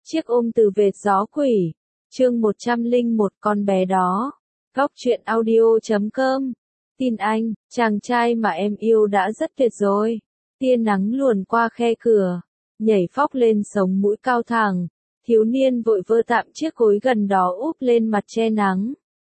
Chiếc ôm từ vệt gió quỷ. Chương 101 con bé đó. Góc truyện audio.com. Tin anh, chàng trai mà em yêu đã rất tuyệt rồi. Tia nắng luồn qua khe cửa, nhảy phóc lên sống mũi cao thẳng. Thiếu niên vội vơ tạm chiếc gối gần đó úp lên mặt che nắng.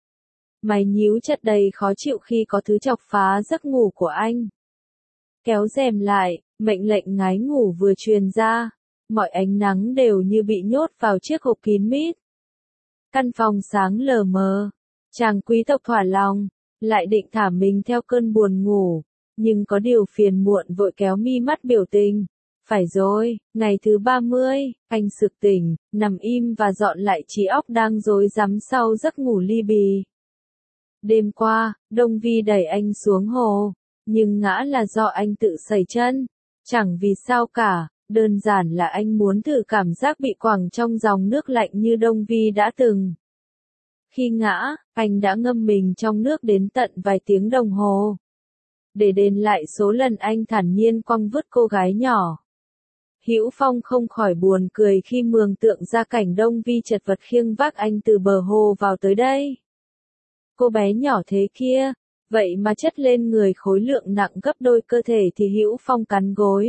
Mày nhíu chặt đầy khó chịu khi có thứ chọc phá giấc ngủ của anh. Kéo rèm lại, mệnh lệnh ngái ngủ vừa truyền ra. Mọi ánh nắng đều như bị nhốt vào chiếc hộp kín mít. Căn phòng sáng lờ mờ. Chàng quý tộc thỏa lòng, lại định thả mình theo cơn buồn ngủ. Nhưng có điều phiền muộn vội kéo mi mắt biểu tình. Phải rồi, ngày thứ 30, anh sực tỉnh, nằm im và dọn lại trí óc đang rối rắm sau giấc ngủ li bì. Đêm qua, Đông Vi đẩy anh xuống hồ, nhưng ngã là do anh tự sẩy chân. Chẳng vì sao cả, đơn giản là anh muốn thử cảm giác bị quẳng trong dòng nước lạnh như Đông Vi đã từng. Khi ngã, anh đã ngâm mình trong nước đến tận vài tiếng đồng hồ. Để đền lại số lần anh thản nhiên quăng vứt cô gái nhỏ. Hữu Phong không khỏi buồn cười khi mường tượng ra cảnh Đông Vi chật vật khiêng vác anh từ bờ hồ vào tới đây. Cô bé nhỏ thế kia, vậy mà chất lên người khối lượng nặng gấp đôi cơ thể thì Hữu Phong cắn gối.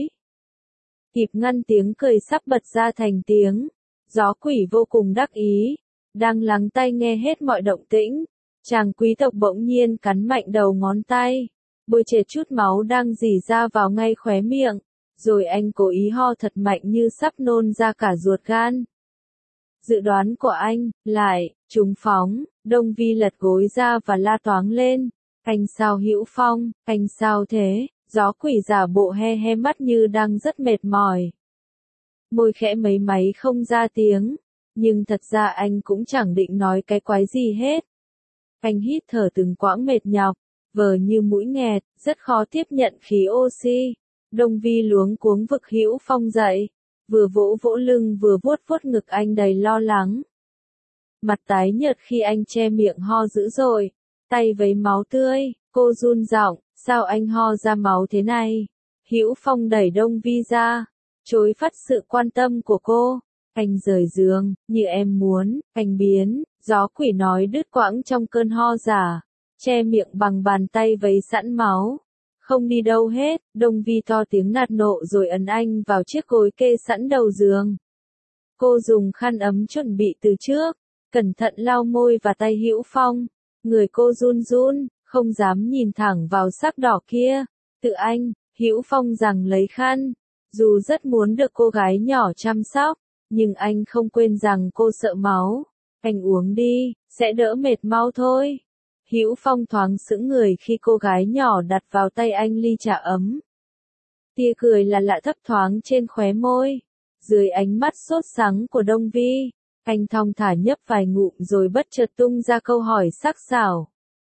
Kịp ngăn tiếng cười sắp bật ra thành tiếng. Gió quỷ vô cùng đắc ý, đang lắng tai nghe hết mọi động tĩnh. Chàng quý tộc bỗng nhiên cắn mạnh đầu ngón tay, bôi trệt chút máu đang rỉ ra vào ngay khóe miệng, rồi anh cố ý ho thật mạnh như sắp nôn ra cả ruột gan. Dự đoán của anh, lại, trúng phóng. Đông Vi lật gối ra và la toáng lên. Anh sao Hữu Phong, anh sao thế? Gió quỷ giả bộ he he mắt như đang rất mệt mỏi. Môi khẽ mấy máy không ra tiếng, nhưng thật ra anh cũng chẳng định nói cái quái gì hết. Anh hít thở từng quãng mệt nhọc, vờ như mũi nghẹt, rất khó tiếp nhận khí oxy. Đông Vi luống cuống vực Hữu Phong dậy, vừa vỗ vỗ lưng vừa vuốt vuốt ngực anh đầy lo lắng. Mặt tái nhợt khi anh che miệng ho dữ dội, tay vấy máu tươi, cô run giọng, sao anh ho ra máu thế này? Hữu Phong đẩy Đông Vi ra, chối phát sự quan tâm của cô. Anh rời giường, như em muốn, anh biến. Gió quỷ nói đứt quãng trong cơn ho giả, che miệng bằng bàn tay vấy sẵn máu. Không đi đâu hết. Đông Vi to tiếng nạt nộ rồi ấn anh vào chiếc gối kê sẵn đầu giường. Cô dùng khăn ấm chuẩn bị từ trước, cẩn thận lau môi và tay Hữu Phong. Người cô run run, không dám nhìn thẳng vào sắc đỏ kia. Tự anh, Hữu Phong giằng lấy khăn. Dù rất muốn được cô gái nhỏ chăm sóc, nhưng anh không quên rằng cô sợ máu. Anh uống đi, sẽ đỡ mệt mau thôi. Hữu Phong thoáng sững người khi cô gái nhỏ đặt vào tay anh ly trà ấm. Tia cười là lạ thấp thoáng trên khóe môi. Dưới ánh mắt sốt sắng của Đông Vi, anh thong thả nhấp vài ngụm rồi bất chợt tung ra câu hỏi sắc sảo.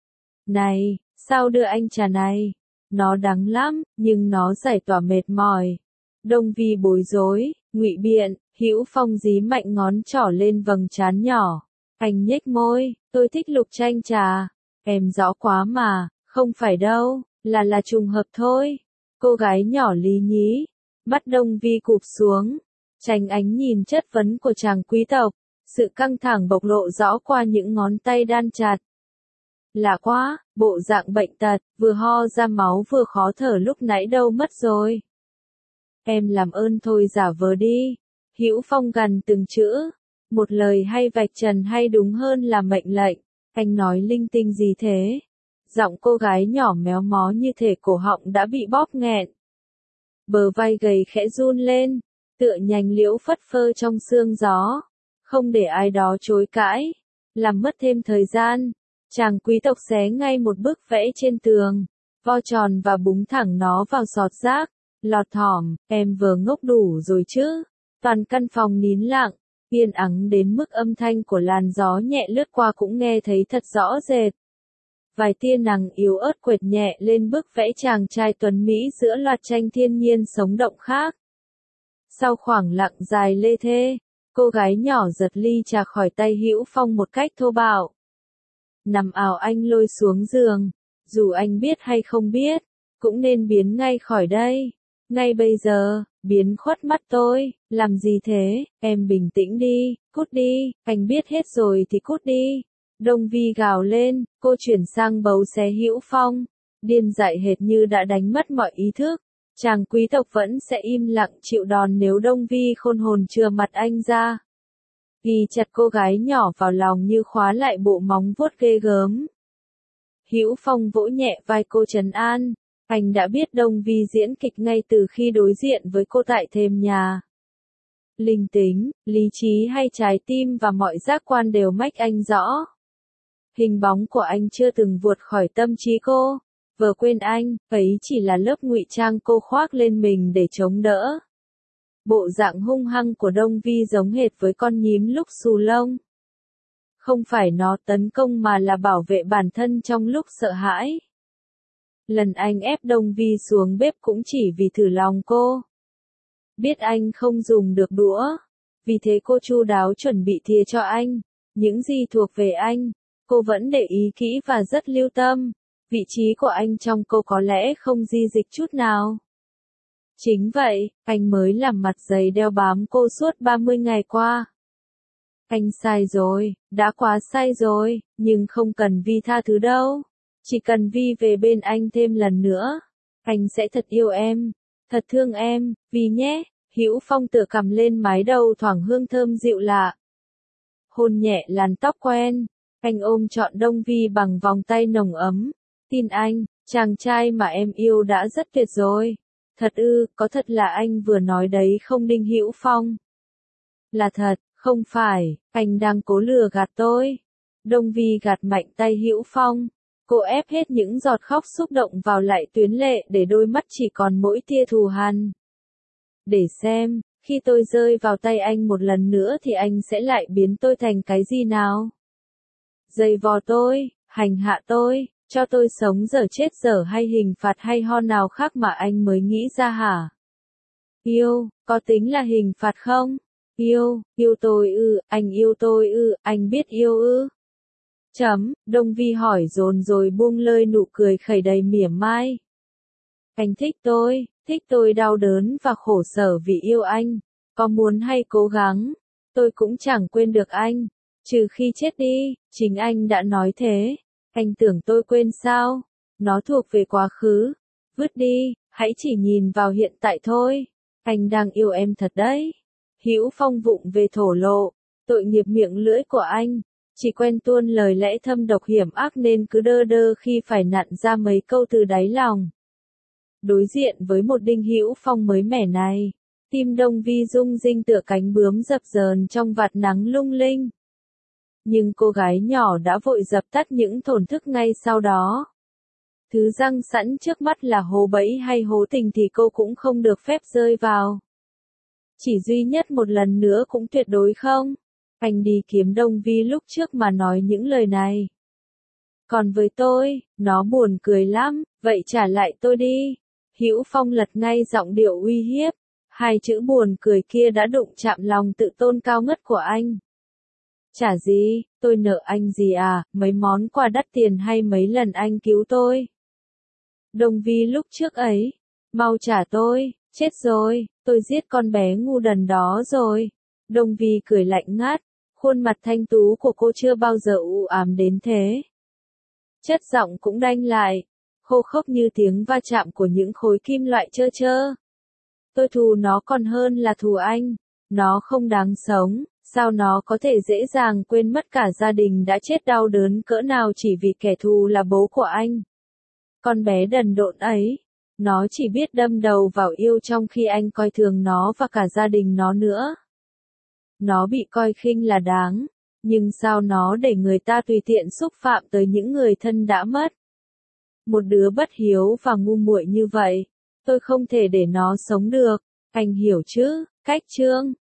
Này, sao đưa anh trà này? Nó đắng lắm, nhưng nó giải tỏa mệt mỏi. Đông Vi bối rối, ngụy biện. Hữu Phong dí mạnh ngón trỏ lên vầng trán nhỏ. Anh nhếch môi, tôi thích lục chanh trà. Em rõ quá mà, không phải đâu, là trùng hợp thôi. Cô gái nhỏ lý nhí. Mắt Đông Vi cụp xuống, tránh ánh nhìn chất vấn của chàng quý tộc. Sự căng thẳng bộc lộ rõ qua những ngón tay đan chặt. Lạ quá, bộ dạng bệnh tật, vừa ho ra máu vừa khó thở lúc nãy đâu mất rồi. Em làm ơn thôi giả vờ đi. Hữu Phong gằn từng chữ. Một lời hay vạch trần hay đúng hơn là mệnh lệnh. Anh nói linh tinh gì thế? Giọng cô gái nhỏ méo mó như thể cổ họng đã bị bóp nghẹn. Bờ vai gầy khẽ run lên, tựa nhành liễu phất phơ trong sương gió. Không để ai đó chối cãi, làm mất thêm thời gian. Chàng quý tộc xé ngay một bức vẽ trên tường, vo tròn và búng thẳng nó vào sọt rác. Lọt thỏm, em vừa ngốc đủ rồi chứ. Toàn căn phòng nín lặng, yên ắng đến mức âm thanh của làn gió nhẹ lướt qua cũng nghe thấy thật rõ rệt. Vài tia nắng yếu ớt quệt nhẹ lên bức vẽ chàng trai tuấn Mỹ giữa loạt tranh thiên nhiên sống động khác. Sau khoảng lặng dài lê thê, cô gái nhỏ giật ly trà khỏi tay Hữu Phong một cách thô bạo. Nằm ào anh lôi xuống giường, dù anh biết hay không biết, cũng nên biến ngay khỏi đây. Ngay bây giờ, biến khuất mắt tôi, làm gì thế, em bình tĩnh đi, cút đi, anh biết hết rồi thì cút đi. Đông Vi gào lên, cô chuyển sang bấu xé Hữu Phong, điên dại hệt như đã đánh mất mọi ý thức. Chàng quý tộc vẫn sẽ im lặng chịu đòn nếu Đông Vi khôn hồn chừa mặt anh ra. Ghi chặt cô gái nhỏ vào lòng như khóa lại bộ móng vuốt ghê gớm. Hữu Phong vỗ nhẹ vai cô trấn an, anh đã biết Đông Vi diễn kịch ngay từ khi đối diện với cô tại thềm nhà. Linh tính, lý trí hay trái tim và mọi giác quan đều mách anh rõ. Hình bóng của anh chưa từng vụt khỏi tâm trí cô. Vờ quên anh, ấy chỉ là lớp ngụy trang cô khoác lên mình để chống đỡ. Bộ dạng hung hăng của Đông Vi giống hệt với con nhím lúc xù lông. Không phải nó tấn công mà là bảo vệ bản thân trong lúc sợ hãi. Lần anh ép Đông Vi xuống bếp cũng chỉ vì thử lòng cô. Biết anh không dùng được đũa, vì thế cô chu đáo chuẩn bị thìa cho anh. Những gì thuộc về anh, cô vẫn để ý kỹ và rất lưu tâm. Vị trí của anh trong cô có lẽ không di dịch chút nào. Chính vậy, anh mới làm mặt dày đeo bám cô suốt 30 ngày qua. Anh sai rồi, đã quá sai rồi, nhưng không cần Vi tha thứ đâu. Chỉ cần Vi về bên anh thêm lần nữa, anh sẽ thật yêu em, thật thương em, Vi nhé. Hữu Phong tựa cằm lên mái đầu thoảng hương thơm dịu lạ. Hôn nhẹ làn tóc quen, anh ôm trọn Đông Vi bằng vòng tay nồng ấm. Tin anh, chàng trai mà em yêu đã rất tuyệt rồi. Thật ư, có thật là anh vừa nói đấy không Đinh Hữu Phong? Là thật, không phải, anh đang cố lừa gạt tôi. Đông Vi gạt mạnh tay Hữu Phong. Cô ép hết những giọt khóc xúc động vào lại tuyến lệ để đôi mắt chỉ còn mỗi tia thù hằn. Để xem, khi tôi rơi vào tay anh một lần nữa thì anh sẽ lại biến tôi thành cái gì nào? Giày vò tôi, hành hạ tôi, cho tôi sống dở chết dở hay hình phạt hay ho nào khác mà anh mới nghĩ ra hả? Yêu, có tính là hình phạt không? Yêu tôi ư, anh yêu tôi ư, anh biết yêu ư? Đông Vi hỏi dồn rồi buông lơi nụ cười khẩy đầy mỉa mai. Anh thích tôi đau đớn và khổ sở vì yêu anh. Có muốn hay cố gắng, tôi cũng chẳng quên được anh. Trừ khi chết đi, chính anh đã nói thế. Anh tưởng tôi quên sao? Nó thuộc về quá khứ. Vứt đi, hãy chỉ nhìn vào hiện tại thôi. Anh đang yêu em thật đấy. Hữu Phong vụng về thổ lộ. Tội nghiệp miệng lưỡi của anh. Chỉ quen tuôn lời lẽ thâm độc hiểm ác nên cứ đơ đơ khi phải nặn ra mấy câu từ đáy lòng. Đối diện với một Đinh Hữu Phong mới mẻ này, tim Đông Vi rung rinh tựa cánh bướm dập dờn trong vạt nắng lung linh. Nhưng cô gái nhỏ đã vội dập tắt những thổn thức ngay sau đó. Thứ răng sẵn trước mắt là hố bẫy hay hố tình thì cô cũng không được phép rơi vào. Chỉ duy nhất một lần nữa cũng tuyệt đối không. Anh đi kiếm Đông Vi lúc trước mà nói những lời này. Còn với tôi, nó buồn cười lắm, vậy trả lại tôi đi. Hữu Phong lật ngay giọng điệu uy hiếp. Hai chữ buồn cười kia đã đụng chạm lòng tự tôn cao ngất của anh. Trả gì, tôi nợ anh gì à, mấy món quà đắt tiền hay mấy lần anh cứu tôi. Đông Vi lúc trước ấy, mau trả tôi, chết rồi, tôi giết con bé ngu đần đó rồi. Đông Vi cười lạnh ngắt, khuôn mặt thanh tú của cô chưa bao giờ u ám đến thế. Chất giọng cũng đanh lại, khô khốc như tiếng va chạm của những khối kim loại trơ trơ. Tôi thù nó còn hơn là thù anh, nó không đáng sống, sao nó có thể dễ dàng quên mất cả gia đình đã chết đau đớn cỡ nào chỉ vì kẻ thù là bố của anh. Con bé đần độn ấy, nó chỉ biết đâm đầu vào yêu trong khi anh coi thường nó và cả gia đình nó nữa. Nó bị coi khinh là đáng, nhưng sao nó để người ta tùy tiện xúc phạm tới những người thân đã mất. Một đứa bất hiếu và ngu muội như vậy, tôi không thể để nó sống được, anh hiểu chứ, cách chương.